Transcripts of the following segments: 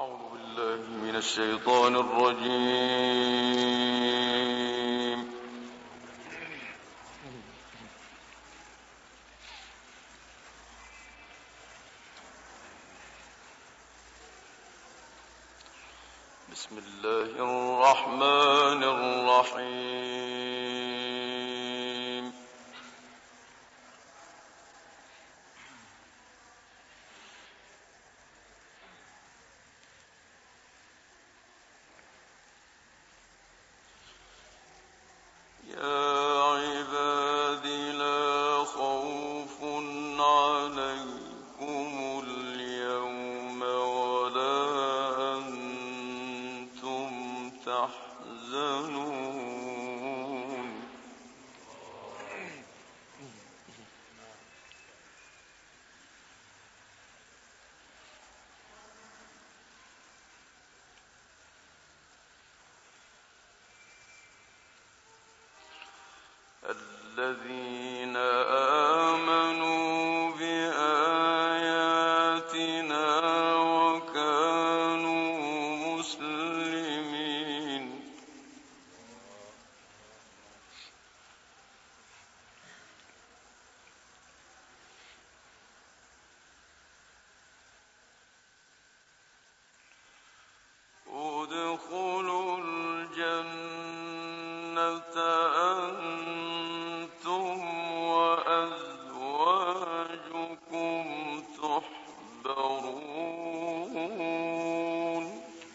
من الشيطان الرجيم. بسم الله الرحمن الرحيم. يا عباد لا خوف عليكم اليوم ولا أنتم تحزنون. الذين آمنوا بآياتنا وكانوا مسلمين. ادخلوا الجنة أنتم وأزواجكم تحبرون.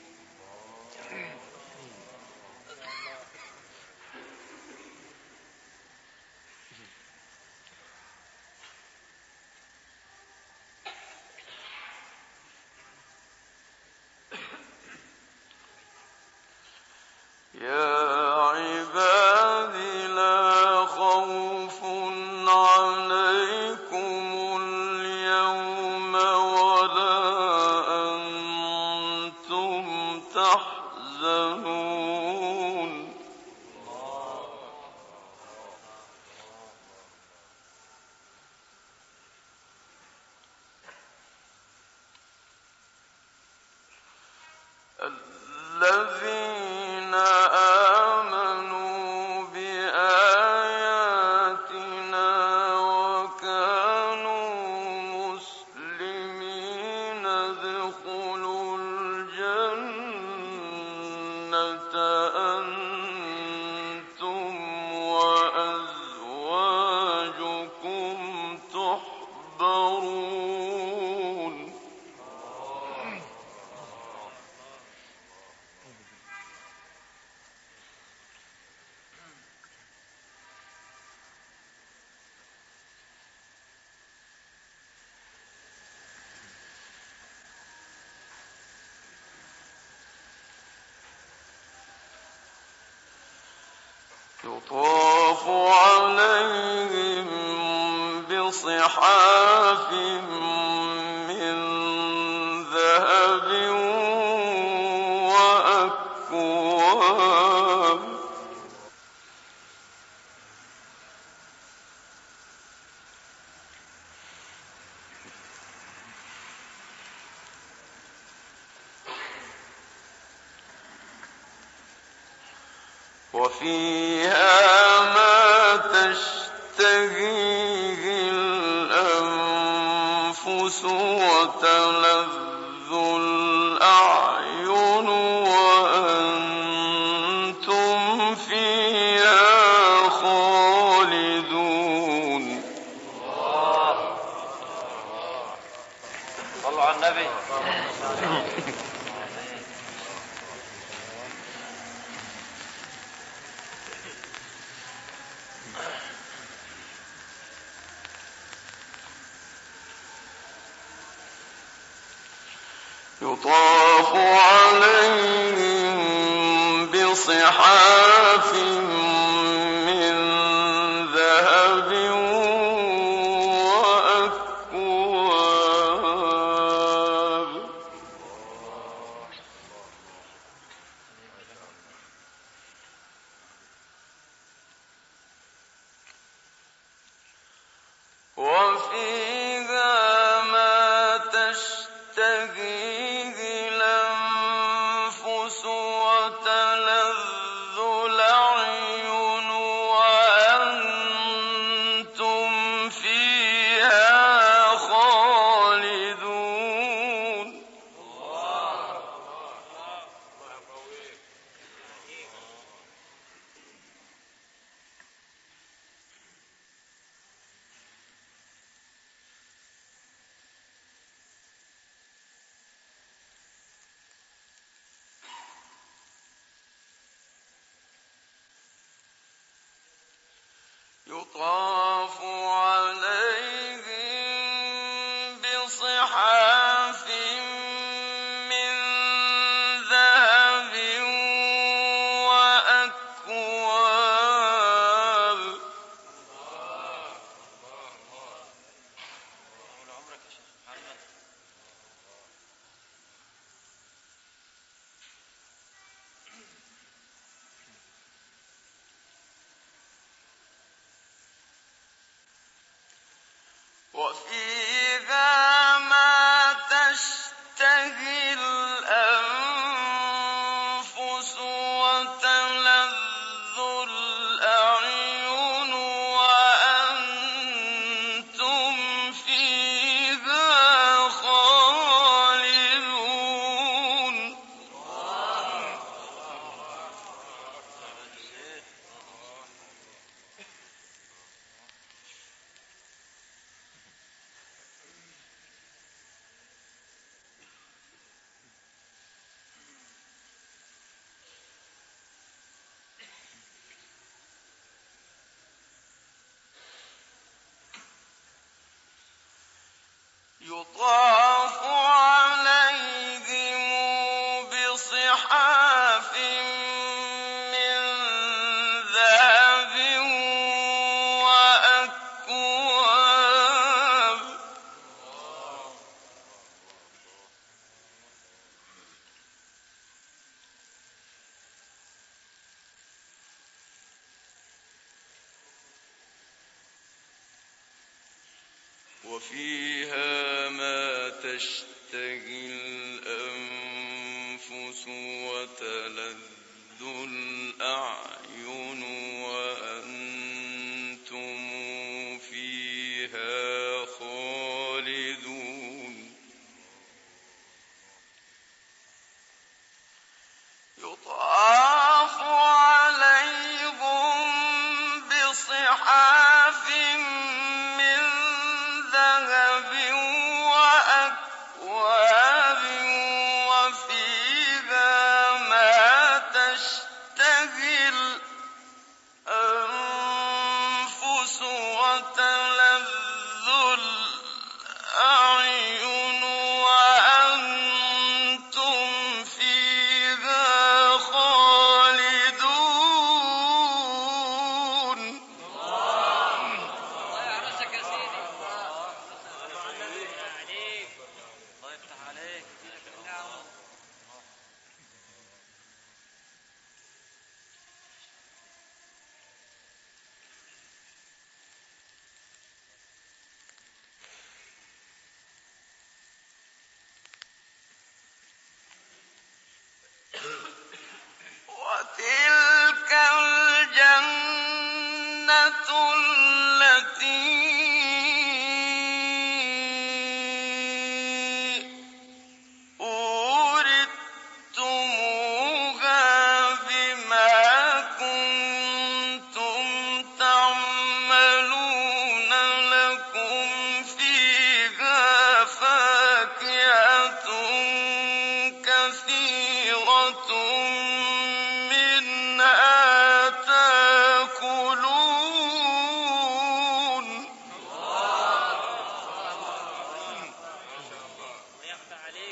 يا عباد لا خوف عليكم اليوم ولا أنتم تحزنون. الذين آمنوا بآياتنا وكانوا مسلمين ادخلوا الجنة أنتم وأزواجكم تحبرون. يطاف عليهم بصحاف من ذهب وأكواب. وفيها ما تشتهيه الأنفس وتلذ الأعين وأنتم فيها خالدون. صلوا على النبي. يطاف عليهم بصحاف من ذهب وأكواب. وفيها ما تشتهيه الأنفس يطاف عليهم بصحاف من ذهب وأكواب. وفيها ما تشتهي الأنفس وتلذ الأعين وأنتم فيها خالدون. يطاف عليهم بصحاف من ذهب وأكواب. وفيها ما تشتهي الأنفس وتلذ الأعين وأنتم فيها خالدون. يطاف عليهم بصحاف من ذهب وأكواب وفيها ما تشتهي الأنفس وتلذ الأعين وأنتم فيها خالدون. الله يحرسك يا سيدي. الله عليك. الله يفتح عليك. يديلك النعم. وتلك الجنة التي أورثتموها بما كنتم تعملون. لكم فيها فاكهة كثيرة منها تأكلون. الله يفتح عليك.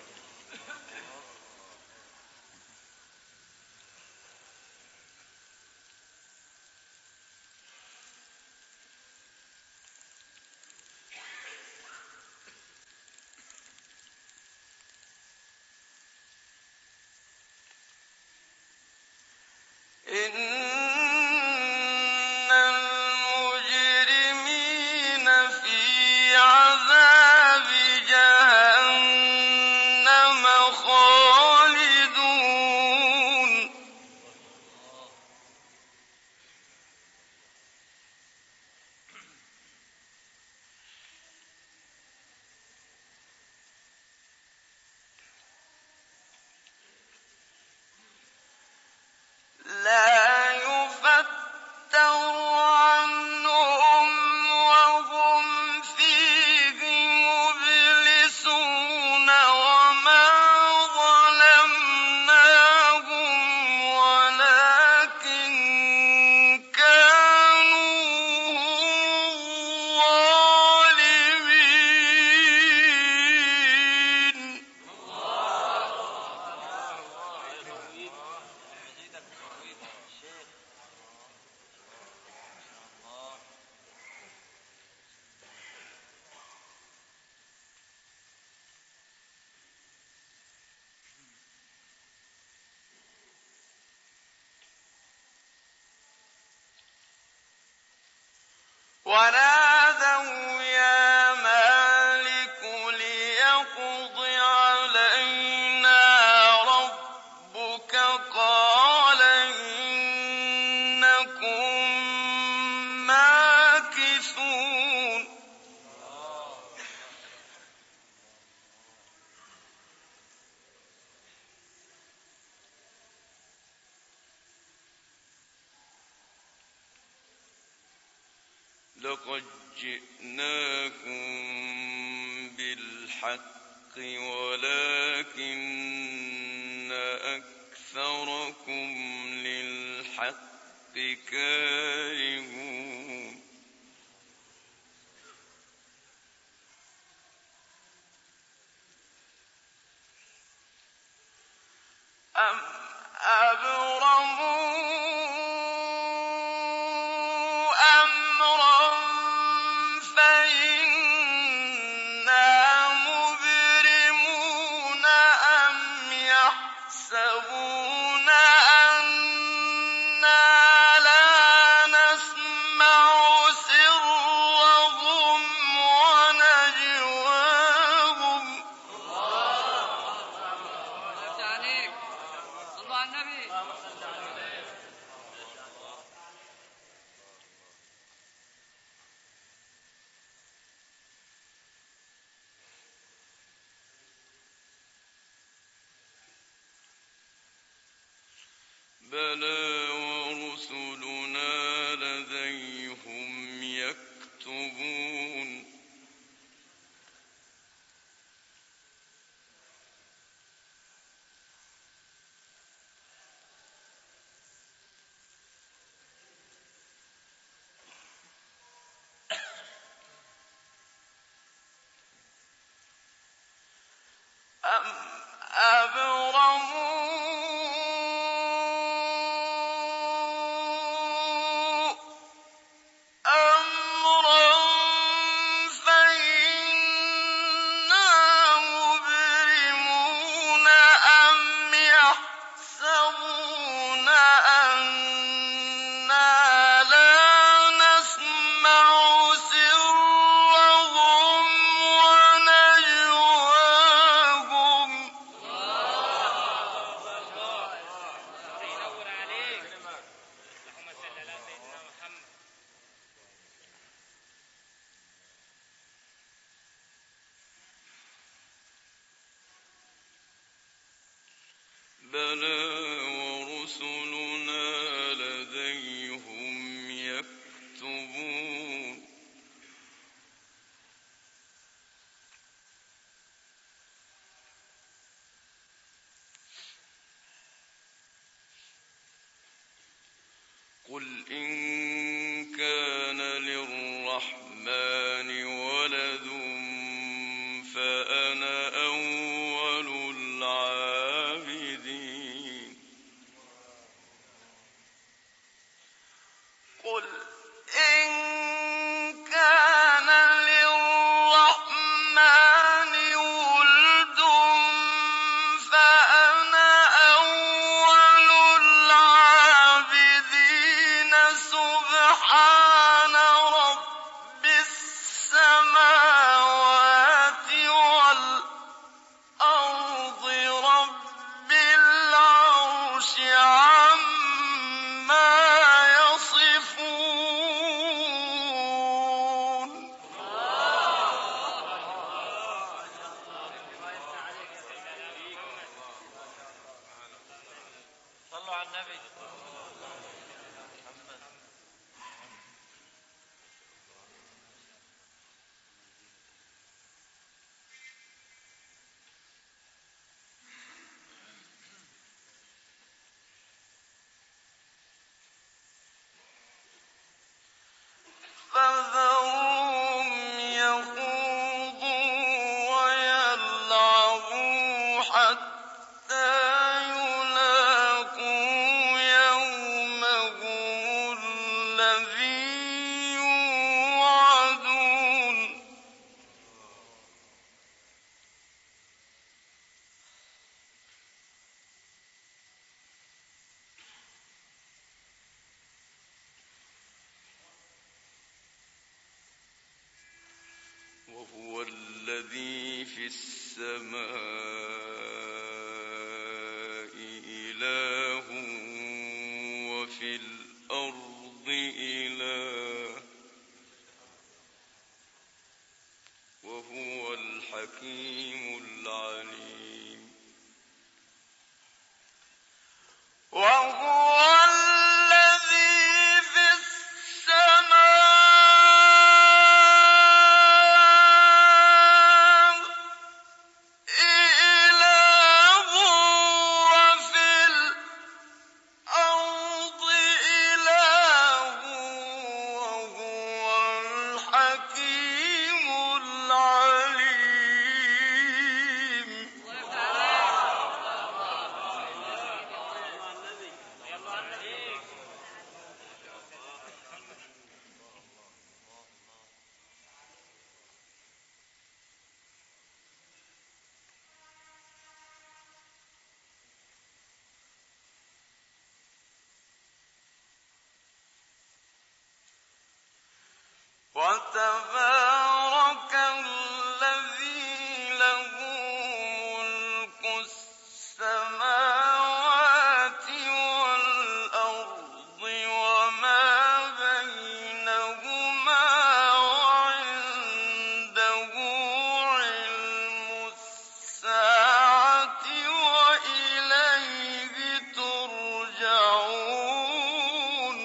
إن المجرمين في عذاب جهنم خالدون. لا يفتر عنهم وهم فيه مبلسون. وما ونادوا يا مالك ليقض علينا ربك قال إنكم ماكثون لقد جئناكم بالحق ولكن أكثركم للحق كارهون أم أبرموا أمرا فإنا مبرمون أم يحسبون أنا لا نسمع سرهم ونجواهم افتح عليك. صلوا على النبي. بلى ورسلنا لديهم يكتبون أم أبرموا أمرا فإنا مبرمون أم يحسبون أنا لا نسمع سرهم ونجواهم ينور عليك. اللهم صل على سيدنا محمد. بلى ورسلنا لديهم يكتبون قل إن كان للرحمن ولد فأنا أول العابدين قل إن كان للرحمن ولد فأنا أول العابدين سبحان رب السماوات والأرض رب العرش عما يصفون صلوا على النبي. فذرهم يخوضوا ويلعبوا حتى يلاقوا يومهم الذي يوعدون الذي في السماء إله وفي الأرض إله وهو الحكيم العليم وهو الذي في السماء إله وفي الأرض إله وهو الحكيم العليم وتبارك الذي له ملك السماوات والأرض وما بينهما وعنده علم الساعة وإليه ترجعون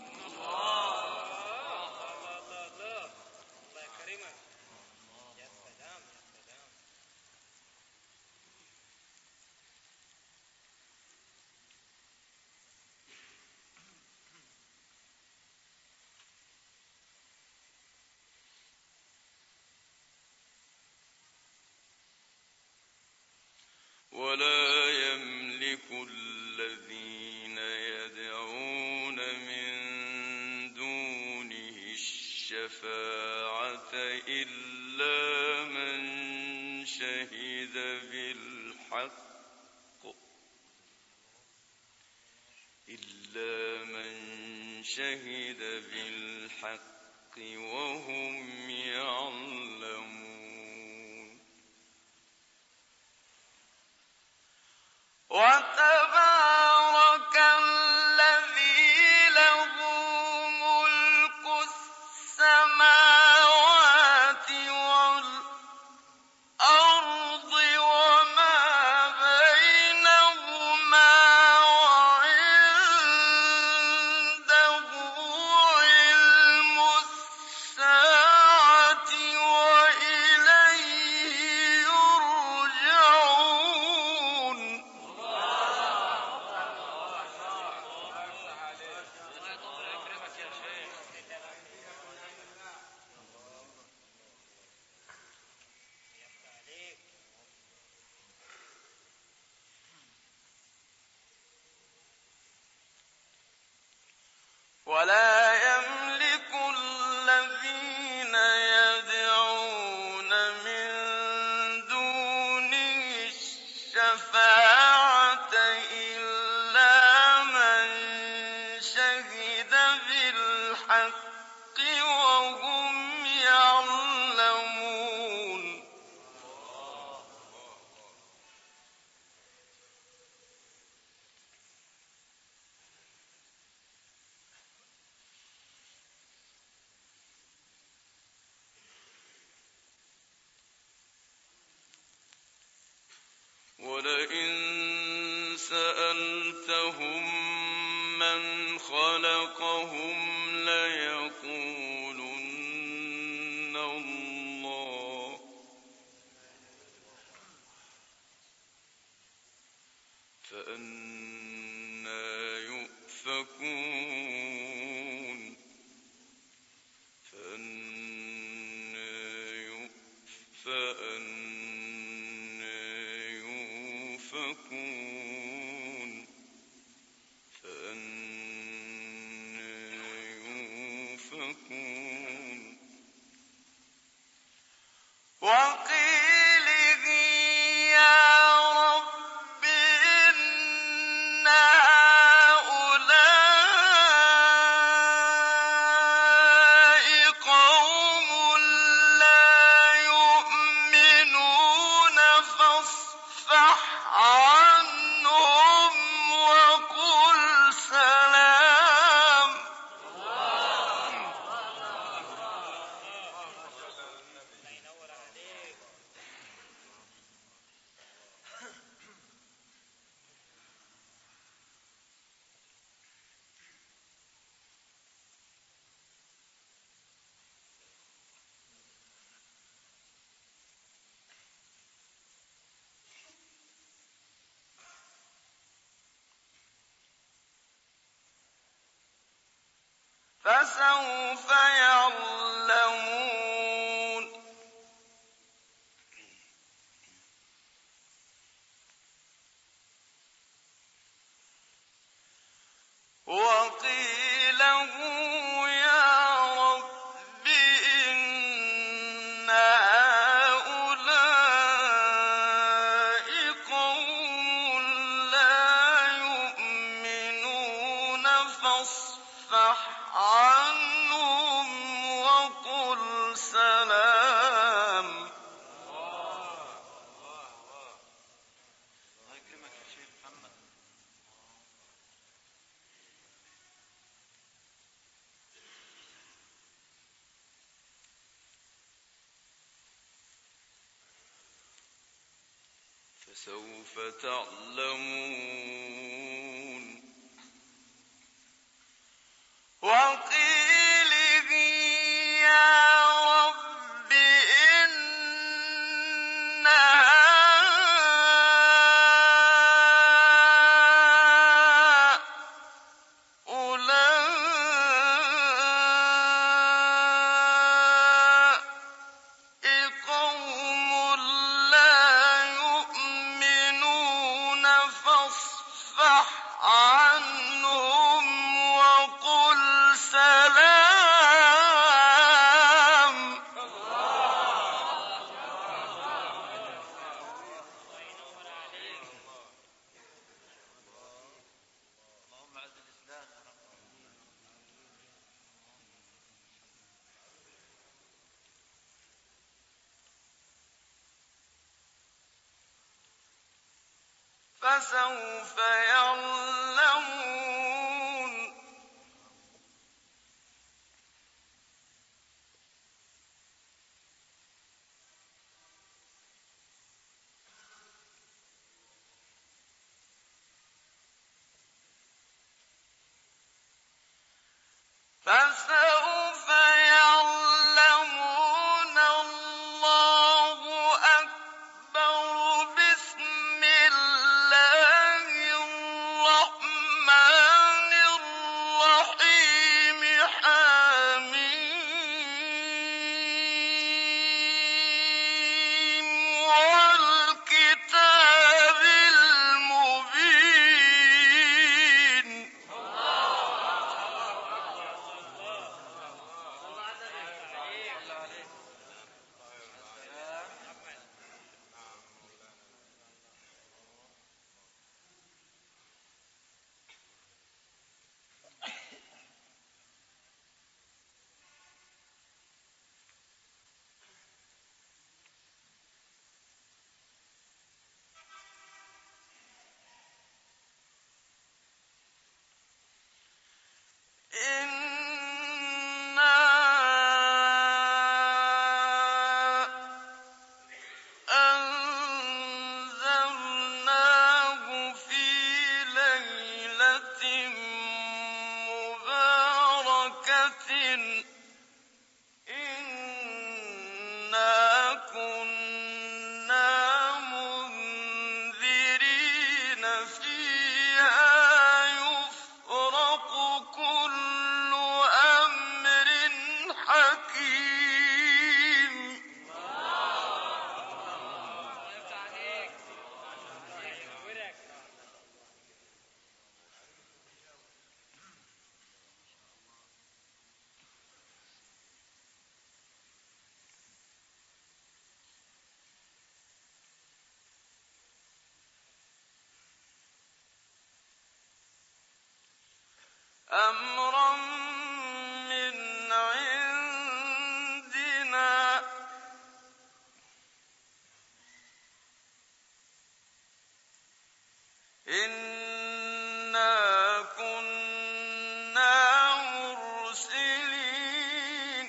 ولا يملك الذين يدعون من دونه الشفاعة إلا من شهد بالحق وهم يعلمون وتبارك الذي له ملك السماوات والأرض وما بينهما وعنده علم الساعة وإليه يرجعون ولا يملك الذين يدعون من دونه الشفاعة إلا من شهد بالحق وهم يعلمون ولئن سألتهم من خلقهم ليقولن الله فأنى يؤفكون فأنى يؤفكون وقيله يا رب إن هؤلاء قوم لا يؤمنون فسوف يعلمون وقيل يا رب إن هؤلاء قوم لا يؤمنون فاصفح عنهم وقل سلام. الله يكرمك يا شيخ محمد. فسوف تعلمون وقيله يا رب إن هؤلاء قوم لا يؤمنون فاصفح عنهم وقل سلام. اللهم اعز الاسلام يا رب. فسوف يعلمون فسوف يعلمون الله أكبر. بسم الله الرحمن الرحيم. حميم والكتاب المبين. إنا أنزلناه في ليلة مباركة إنا كنا منذرين فيها يفرق كل أمر حكيم. أمرا من عندنا إنا كنا مرسلين.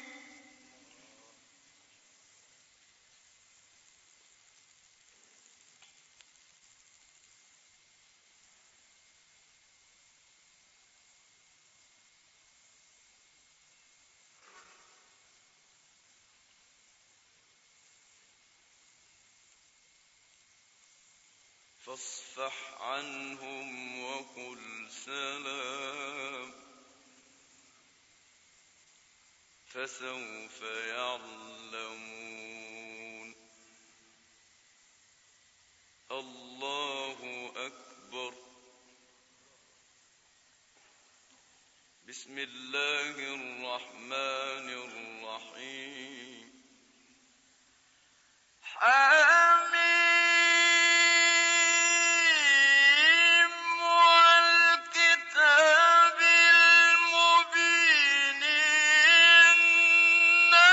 فاصفح عنهم وقل سلام. فسوف يعلمون. الله أكبر. بسم الله الرحمن الرحيم. حميم والكتاب المبين إنا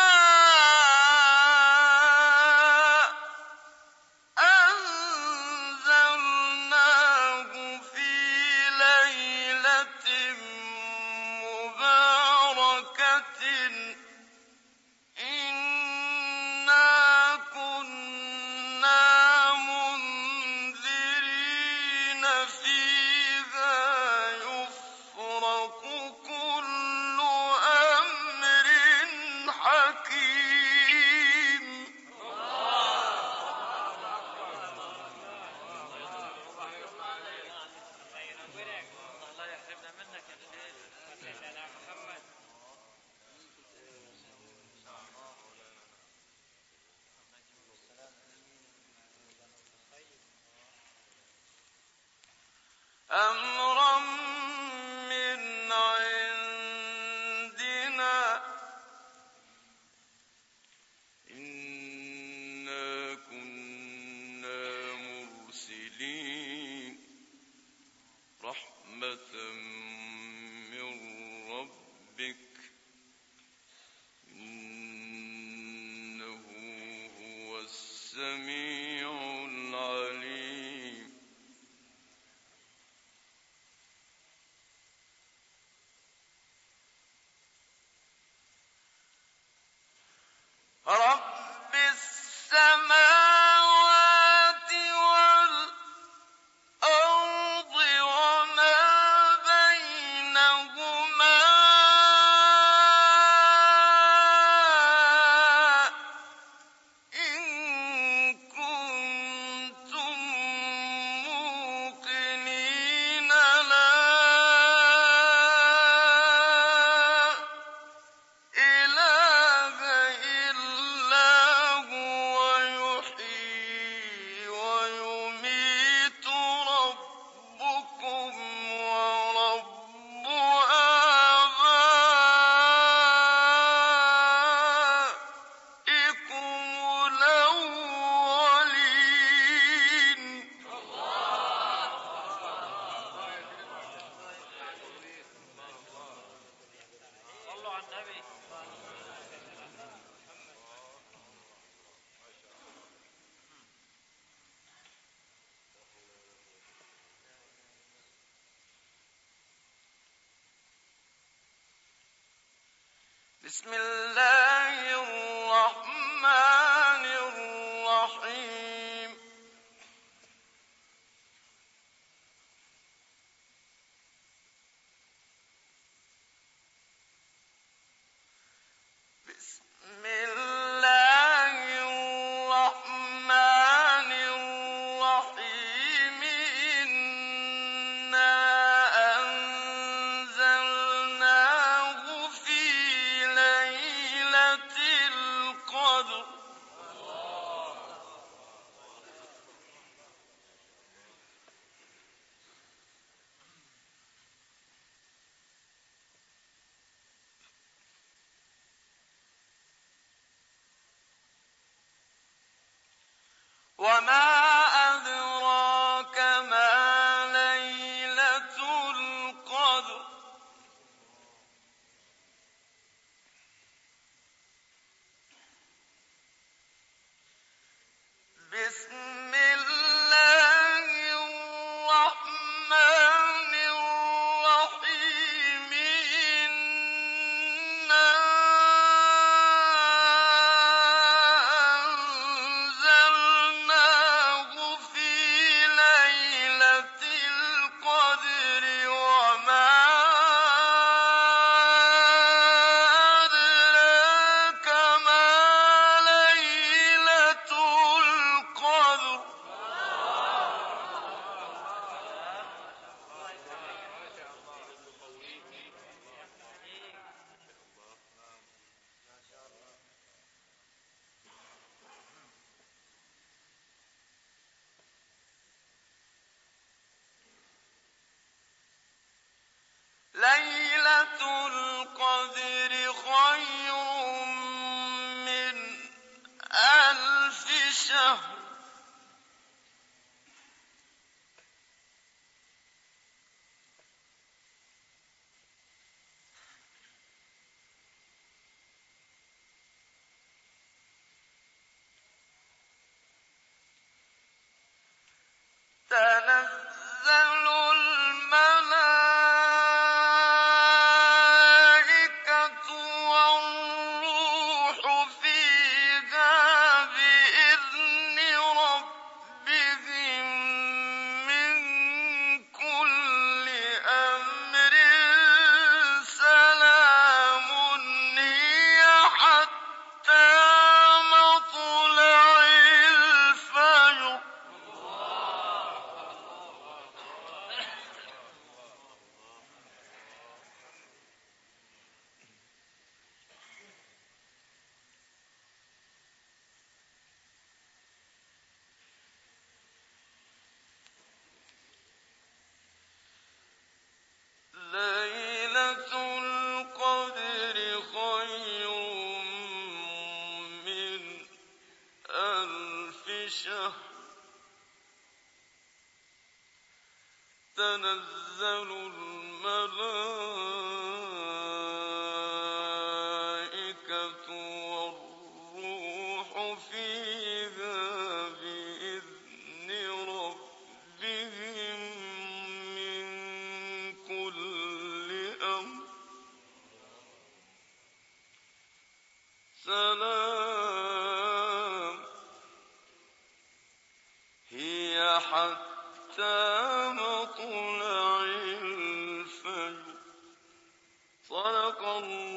أنزلناه في ليلة مباركة إنا كنا منذرين فيها يفرق كل أمر حكيم. الله يحرمنا منك يا شيخ. محمد. أمرا من عندنا إنا كنا مرسلين رحمة من ربك إنه هو السميع العليم. رب السماوات والأرض وما بينهما إن كنتم موقنين لا إله إلا هو يحيي ويميت ربكم ورب آبائكم الأولين. صلوا على النبي. بسم الله الرحمن الرحيم. بسم الله الرحمن الرحيم. إنا أنزلناه في ليلة القدر وما أدراك ما ليلة القدر. بسم الله الرحمن الرحيم. إنا أنزلناه تنزل الملائكة والروح فيها بإذن ربهم من كل أمر سلام هي حتى مطلع الفجر. ليلة القدر خير من ألف شهر. تنزل الملائكة والروح فيها بإذن ربهم من كل أمر سلام هي حتى مطلع الفجر. صدق الله